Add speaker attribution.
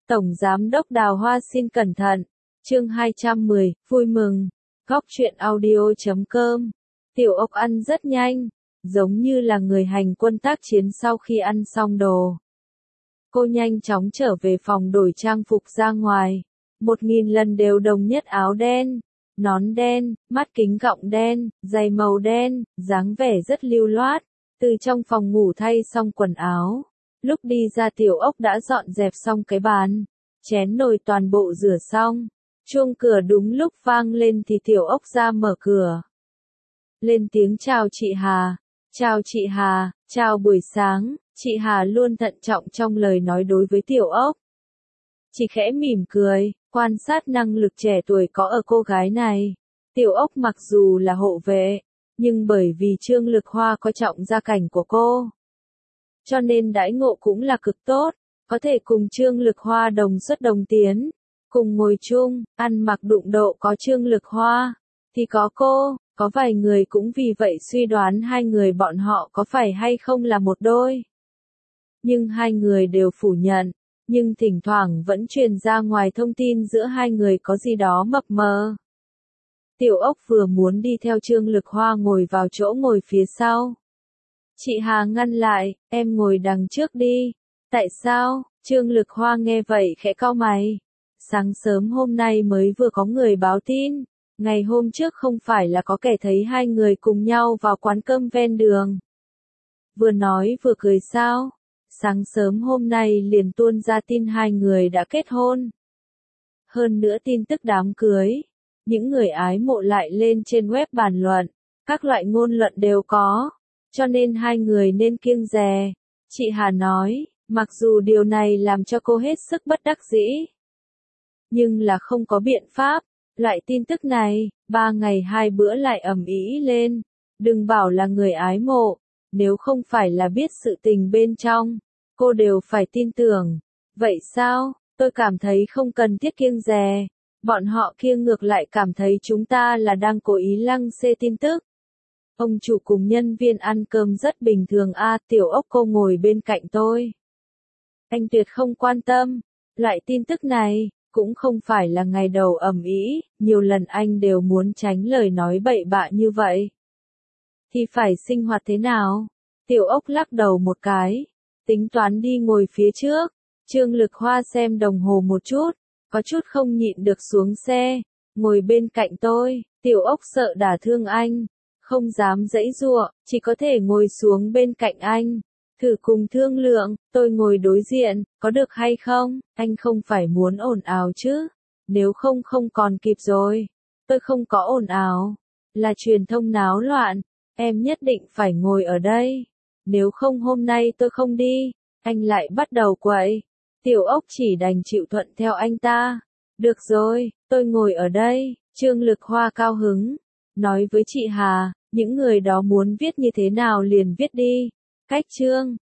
Speaker 1: Tổng Giám đốc Đào Hoa xin cẩn thận. Chương 210, vui mừng. Góc truyện audio.com. Tiểu ốc ăn rất nhanh, giống như là người hành quân tác chiến sau khi ăn xong đồ. Cô nhanh chóng trở về phòng đổi trang phục ra ngoài. 1000 lần đều đồng nhất áo đen, nón đen, mắt kính gọng đen, giày màu đen, dáng vẻ rất lưu loát. Từ trong phòng ngủ thay xong quần áo. Lúc đi ra tiểu ốc đã dọn dẹp xong cái bàn. Chén nồi toàn bộ rửa xong. Chuông cửa đúng lúc vang lên thì tiểu ốc ra mở cửa. Lên tiếng chào chị Hà. Chào chị Hà, chào buổi sáng. Chị Hà luôn thận trọng trong lời nói đối với tiểu ốc. Chị khẽ mỉm cười, quan sát năng lực trẻ tuổi có ở cô gái này. Tiểu ốc mặc dù là hộ vệ, nhưng bởi vì Trương Lực Hoa coi trọng gia cảnh của cô, cho nên đãi ngộ cũng là cực tốt, có thể cùng Trương Lực Hoa đồng xuất đồng tiến, cùng ngồi chung, ăn mặc đụng độ có Trương Lực Hoa, thì có cô, có vài người cũng vì vậy suy đoán hai người bọn họ có phải hay không là một đôi. Nhưng hai người đều phủ nhận, nhưng thỉnh thoảng vẫn truyền ra ngoài thông tin giữa hai người có gì đó mập mờ. Tiểu ốc vừa muốn đi theo Trương Lực Hoa ngồi vào chỗ ngồi phía sau. Chị Hà ngăn lại, em ngồi đằng trước đi. Tại sao? Trương Lực Hoa nghe vậy khẽ cau mày. Sáng sớm hôm nay mới vừa có người báo tin. Ngày hôm trước không phải là có kẻ thấy hai người cùng nhau vào quán cơm ven đường. Vừa nói vừa cười sao? Sáng sớm hôm nay liền tuôn ra tin hai người đã kết hôn. Hơn nữa tin tức đám cưới. Những người ái mộ lại lên trên web bàn luận. Các loại ngôn luận đều có. Cho nên hai người nên kiêng dè. Chị Hà nói, mặc dù điều này làm cho cô hết sức bất đắc dĩ. Nhưng là không có biện pháp. Loại tin tức này, 3 ngày 2 bữa lại ầm ĩ lên. Đừng bảo là người ái mộ. Nếu không phải là biết sự tình bên trong, cô đều phải tin tưởng. Vậy sao? Tôi cảm thấy không cần thiết kiêng dè. Bọn họ kia ngược lại cảm thấy chúng ta là đang cố ý lăng xê tin tức. Ông chủ cùng nhân viên ăn cơm rất bình thường tiểu ốc cô ngồi bên cạnh tôi. Anh tuyệt không quan tâm. Loại tin tức này, cũng không phải là ngày đầu ầm ĩ, nhiều lần anh đều muốn tránh lời nói bậy bạ như vậy. Thì phải sinh hoạt thế nào? Tiểu ốc lắc đầu một cái, tính toán đi ngồi phía trước. Trương Lực Hoa xem đồng hồ một chút, có chút không nhịn được xuống xe, ngồi bên cạnh tôi. Tiểu ốc sợ đả thương anh, không dám giãy giụa, chỉ có thể ngồi xuống bên cạnh anh. Thử cùng thương lượng, tôi ngồi đối diện, có được hay không? Anh không phải muốn ồn ào chứ? Nếu không không còn kịp rồi. Tôi không có ồn ào, là truyền thông náo loạn, em nhất định phải ngồi ở đây. Nếu không hôm nay tôi không đi. Anh lại bắt đầu quậy. Tiểu ốc chỉ đành chịu thuận theo anh ta. Được rồi, tôi ngồi ở đây. Trương Lực Hoa cao hứng, nói với chị Hà, những người đó muốn viết như thế nào liền viết đi. Cách Trương,